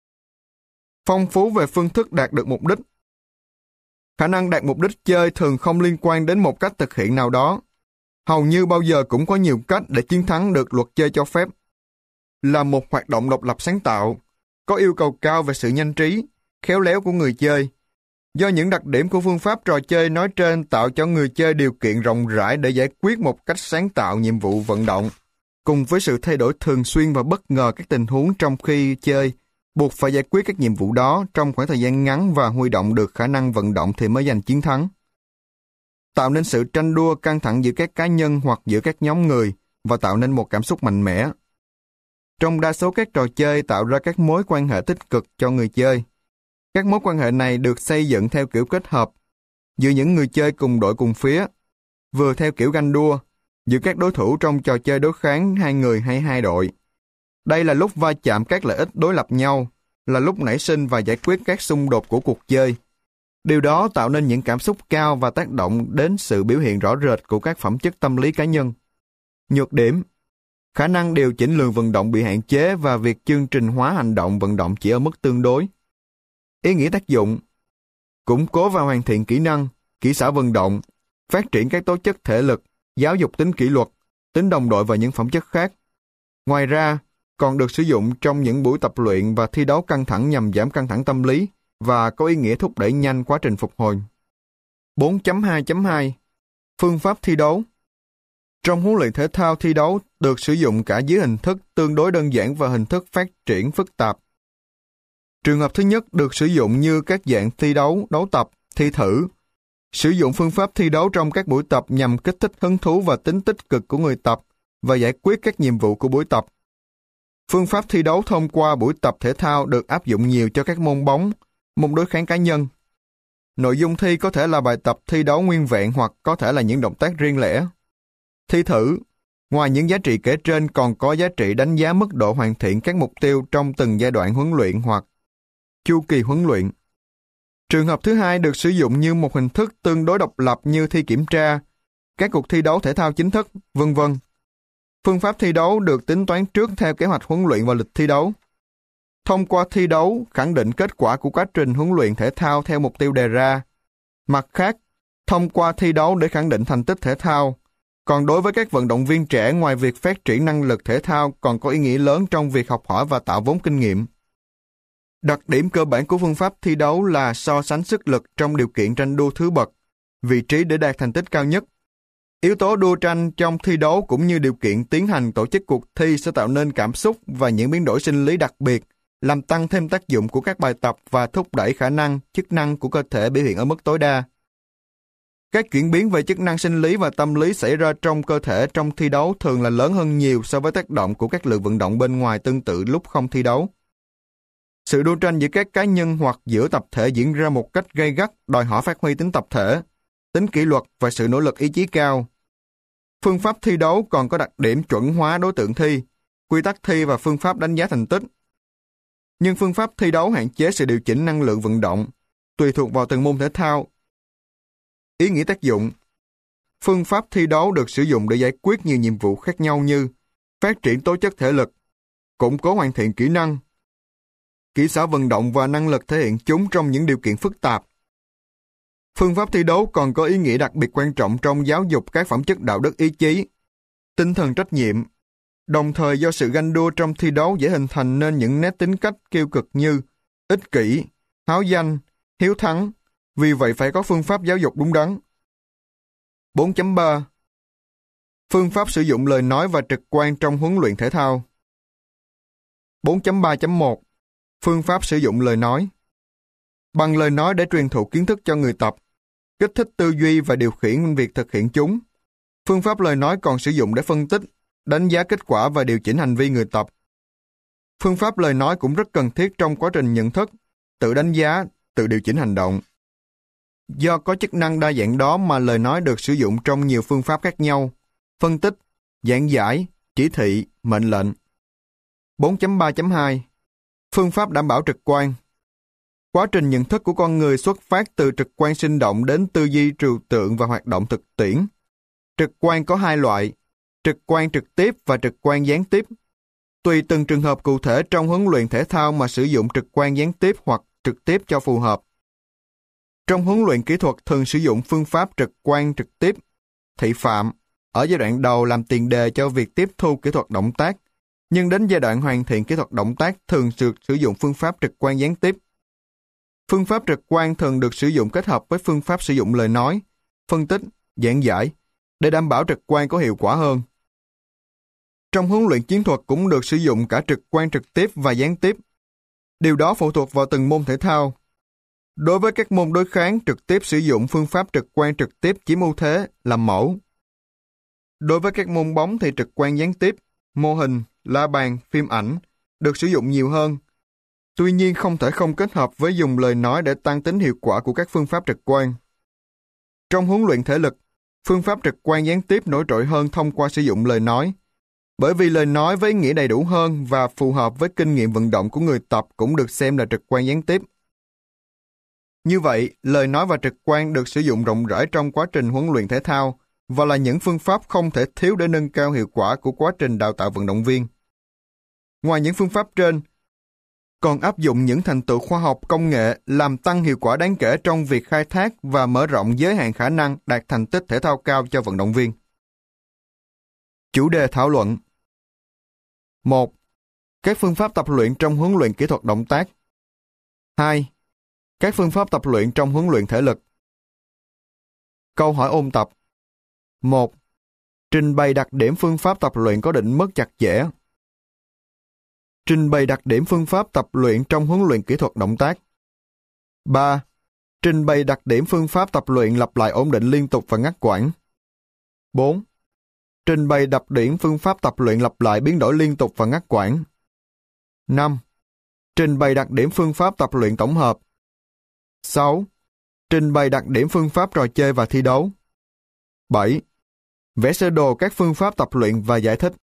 Phong phú về phương thức đạt được mục đích. Khả năng đạt mục đích chơi thường không liên quan đến một cách thực hiện nào đó. Hầu như bao giờ cũng có nhiều cách để chiến thắng được luật chơi cho phép. Là một hoạt động độc lập sáng tạo, có yêu cầu cao về sự nhanh trí, khéo léo của người chơi. Do những đặc điểm của phương pháp trò chơi nói trên tạo cho người chơi điều kiện rộng rãi để giải quyết một cách sáng tạo nhiệm vụ vận động, cùng với sự thay đổi thường xuyên và bất ngờ các tình huống trong khi chơi, buộc phải giải quyết các nhiệm vụ đó trong khoảng thời gian ngắn và huy động được khả năng vận động thì mới giành chiến thắng. Tạo nên sự tranh đua căng thẳng giữa các cá nhân hoặc giữa các nhóm người và tạo nên một cảm xúc mạnh mẽ. Trong đa số các trò chơi tạo ra các mối quan hệ tích cực cho người chơi. Các mối quan hệ này được xây dựng theo kiểu kết hợp giữa những người chơi cùng đội cùng phía, vừa theo kiểu ganh đua giữa các đối thủ trong trò chơi đối kháng hai người hay hai đội. Đây là lúc va chạm các lợi ích đối lập nhau, là lúc nảy sinh và giải quyết các xung đột của cuộc chơi. Điều đó tạo nên những cảm xúc cao và tác động đến sự biểu hiện rõ rệt của các phẩm chất tâm lý cá nhân. Nhược điểm: khả năng điều chỉnh lượng vận động bị hạn chế và việc chương trình hóa hành động vận động chỉ ở mức tương đối. Ý nghĩa tác dụng: củng cố và hoàn thiện kỹ năng, kỹ xảo vận động, phát triển các tố chất thể lực, giáo dục tính kỷ luật, tính đồng đội và những phẩm chất khác. Ngoài ra, còn được sử dụng trong những buổi tập luyện và thi đấu căng thẳng nhằm giảm căng thẳng tâm lý và có ý nghĩa thúc đẩy nhanh quá trình phục hồi. 4.2.2 Phương pháp thi đấu. Trong huấn luyện thể thao thi đấu được sử dụng cả dưới hình thức tương đối đơn giản và hình thức phát triển phức tạp. Trường hợp thứ nhất được sử dụng như các dạng thi đấu, đấu tập, thi thử. Sử dụng phương pháp thi đấu trong các buổi tập nhằm kích thích hứng thú và tính tích cực của người tập và giải quyết các nhiệm vụ của buổi tập. Phương pháp thi đấu thông qua buổi tập thể thao được áp dụng nhiều cho các môn bóng, môn đối kháng cá nhân. Nội dung thi có thể là bài tập thi đấu nguyên vẹn hoặc có thể là những động tác riêng lẻ. Thi thử, ngoài những giá trị kể trên còn có giá trị đánh giá mức độ hoàn thiện các mục tiêu trong từng giai đoạn huấn luyện hoặc chu kỳ huấn luyện. Trường hợp thứ hai được sử dụng như một hình thức tương đối độc lập như thi kiểm tra, các cuộc thi đấu thể thao chính thức, v.v. Phương pháp thi đấu được tính toán trước theo kế hoạch huấn luyện và lịch thi đấu. Thông qua thi đấu, khẳng định kết quả của quá trình huấn luyện thể thao theo mục tiêu đề ra. Mặt khác, thông qua thi đấu để khẳng định thành tích thể thao. Còn đối với các vận động viên trẻ, ngoài việc phát triển năng lực thể thao còn có ý nghĩa lớn trong việc học hỏi và tạo vốn kinh nghiệm. Đặc điểm cơ bản của phương pháp thi đấu là so sánh sức lực trong điều kiện tranh đua thứ bậc, vị trí để đạt thành tích cao nhất. Yếu tố đua tranh trong thi đấu cũng như điều kiện tiến hành tổ chức cuộc thi sẽ tạo nên cảm xúc và những biến đổi sinh lý đặc biệt, làm tăng thêm tác dụng của các bài tập và thúc đẩy khả năng, chức năng của cơ thể biểu hiện ở mức tối đa. Các chuyển biến về chức năng sinh lý và tâm lý xảy ra trong cơ thể trong thi đấu thường là lớn hơn nhiều so với tác động của các lực vận động bên ngoài tương tự lúc không thi đấu. Sự đua tranh giữa các cá nhân hoặc giữa tập thể diễn ra một cách gay gắt, đòi hỏi phát huy tính tập thể, tính kỷ luật và sự nỗ lực ý chí cao. Phương pháp thi đấu còn có đặc điểm chuẩn hóa đối tượng thi, quy tắc thi và phương pháp đánh giá thành tích. Nhưng phương pháp thi đấu hạn chế sự điều chỉnh năng lượng vận động, tùy thuộc vào từng môn thể thao. Ý nghĩa tác dụng: phương pháp thi đấu được sử dụng để giải quyết nhiều nhiệm vụ khác nhau như phát triển tố chất thể lực, củng cố hoàn thiện kỹ năng, kỹ xảo vận động và năng lực thể hiện chúng trong những điều kiện phức tạp. Phương pháp thi đấu còn có ý nghĩa đặc biệt quan trọng trong giáo dục các phẩm chất đạo đức ý chí, tinh thần trách nhiệm. Đồng thời do sự ganh đua trong thi đấu dễ hình thành nên những nét tính cách kiêu cực như ích kỷ, háo danh, hiếu thắng. Vì vậy phải có phương pháp giáo dục đúng đắn. 4.3 Phương pháp sử dụng lời nói và trực quan trong huấn luyện thể thao. 4.3.1 Phương pháp sử dụng lời nói. Bằng lời nói để truyền thụ kiến thức cho người tập, kích thích tư duy và điều khiển việc thực hiện chúng. Phương pháp lời nói còn sử dụng để phân tích, đánh giá kết quả và điều chỉnh hành vi người tập. Phương pháp lời nói cũng rất cần thiết trong quá trình nhận thức, tự đánh giá, tự điều chỉnh hành động. Do có chức năng đa dạng đó mà lời nói được sử dụng trong nhiều phương pháp khác nhau: phân tích, giảng giải, chỉ thị, mệnh lệnh. 4.3.2 Phương pháp đảm bảo trực quan. Quá trình nhận thức của con người xuất phát từ trực quan sinh động đến tư duy trừu tượng và hoạt động thực tiễn. Trực quan có hai loại: trực quan trực tiếp và trực quan gián tiếp. Tùy từng trường hợp cụ thể trong huấn luyện thể thao mà sử dụng trực quan gián tiếp hoặc trực tiếp cho phù hợp. Trong huấn luyện kỹ thuật thường sử dụng phương pháp trực quan trực tiếp, thị phạm, ở giai đoạn đầu làm tiền đề cho việc tiếp thu kỹ thuật động tác, nhưng đến giai đoạn hoàn thiện kỹ thuật động tác thường được sử dụng phương pháp trực quan gián tiếp. Phương pháp trực quan thường được sử dụng kết hợp với phương pháp sử dụng lời nói, phân tích, giảng giải, để đảm bảo trực quan có hiệu quả hơn. Trong huấn luyện chiến thuật cũng được sử dụng cả trực quan trực tiếp và gián tiếp. Điều đó phụ thuộc vào từng môn thể thao. Đối với các môn đối kháng, trực tiếp sử dụng phương pháp trực quan trực tiếp chiếm ưu thế làm mẫu. Đối với các môn bóng thì trực quan gián tiếp, mô hình, la bàn, phim ảnh được sử dụng nhiều hơn. Tuy nhiên không thể không kết hợp với dùng lời nói để tăng tính hiệu quả của các phương pháp trực quan. Trong huấn luyện thể lực, phương pháp trực quan gián tiếp nổi trội hơn thông qua sử dụng lời nói. Bởi vì lời nói với ý nghĩa đầy đủ hơn và phù hợp với kinh nghiệm vận động của người tập cũng được xem là trực quan gián tiếp. Như vậy, lời nói và trực quan được sử dụng rộng rãi trong quá trình huấn luyện thể thao và là những phương pháp không thể thiếu để nâng cao hiệu quả của quá trình đào tạo vận động viên. Ngoài những phương pháp trên, còn áp dụng những thành tựu khoa học công nghệ làm tăng hiệu quả đáng kể trong việc khai thác và mở rộng giới hạn khả năng đạt thành tích thể thao cao cho vận động viên. Chủ đề thảo luận: 1. Các phương pháp tập luyện trong huấn luyện kỹ thuật động tác. 2. Các phương pháp tập luyện trong huấn luyện thể lực. Câu hỏi ôn tập: 1. Trình bày đặc điểm phương pháp tập luyện có định mức chặt chẽ. Trình bày đặc điểm phương pháp tập luyện trong huấn luyện kỹ thuật động tác. 3. Trình bày đặc điểm phương pháp tập luyện lặp lại ổn định liên tục và ngắt quãng. 4. Trình bày đặc điểm phương pháp tập luyện lặp lại biến đổi liên tục và ngắt quãng. 5. Trình bày đặc điểm phương pháp tập luyện tổng hợp. 6. Trình bày đặc điểm phương pháp trò chơi và thi đấu. 7. Vẽ sơ đồ các phương pháp tập luyện và giải thích.